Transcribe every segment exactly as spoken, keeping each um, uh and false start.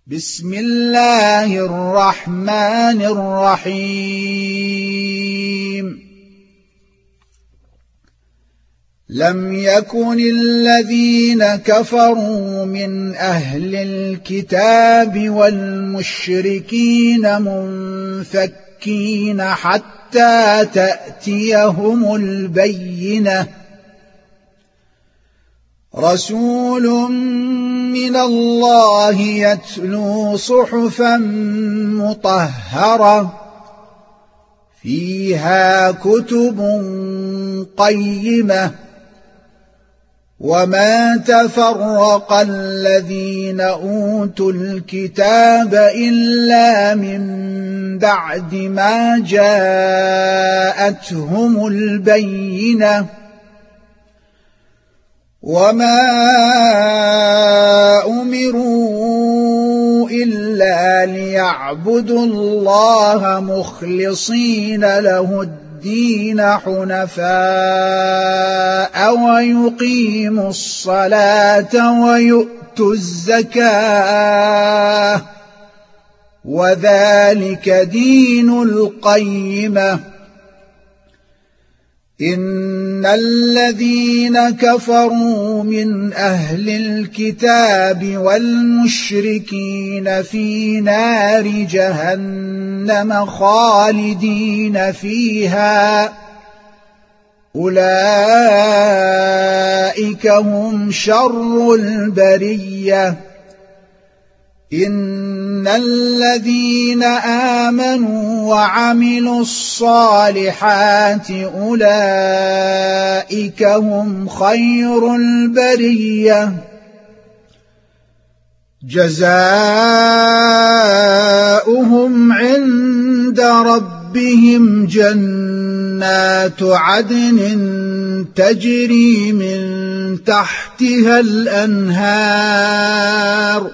بسم الله الرحمن الرحيم لم يكن الذين كفروا من أهل الكتاب والمشركين منفكين حتى تأتيهم البينة رسول من الله يتلو صحفا مطهرة فيها كتب قيمة وما تفرق الذين أوتوا الكتاب إلا من بعد ما جاءتهم البينة وما أمروا إلا ليعبدوا الله مخلصين له الدين حنفاء ويقيموا الصلاة ويؤتوا الزكاة وذلك دين القيمة إن الذين كفروا من أهل الكتاب والمشركين في نار جهنم خالدين فيها أولئك هم شر البرية إن الذين آمنوا وعملوا الصالحات أولئك هم خير البرية جزاؤهم عند ربهم جنات عدن تجري من تحتها الأنهار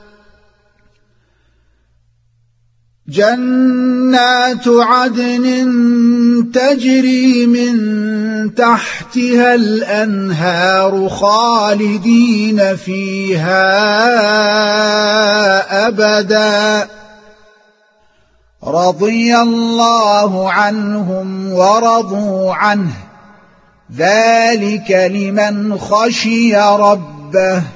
جنات عدن تجري من تحتها الأنهار خالدين فيها أبدا رضي الله عنهم ورضوا عنه ذلك لمن خشي ربه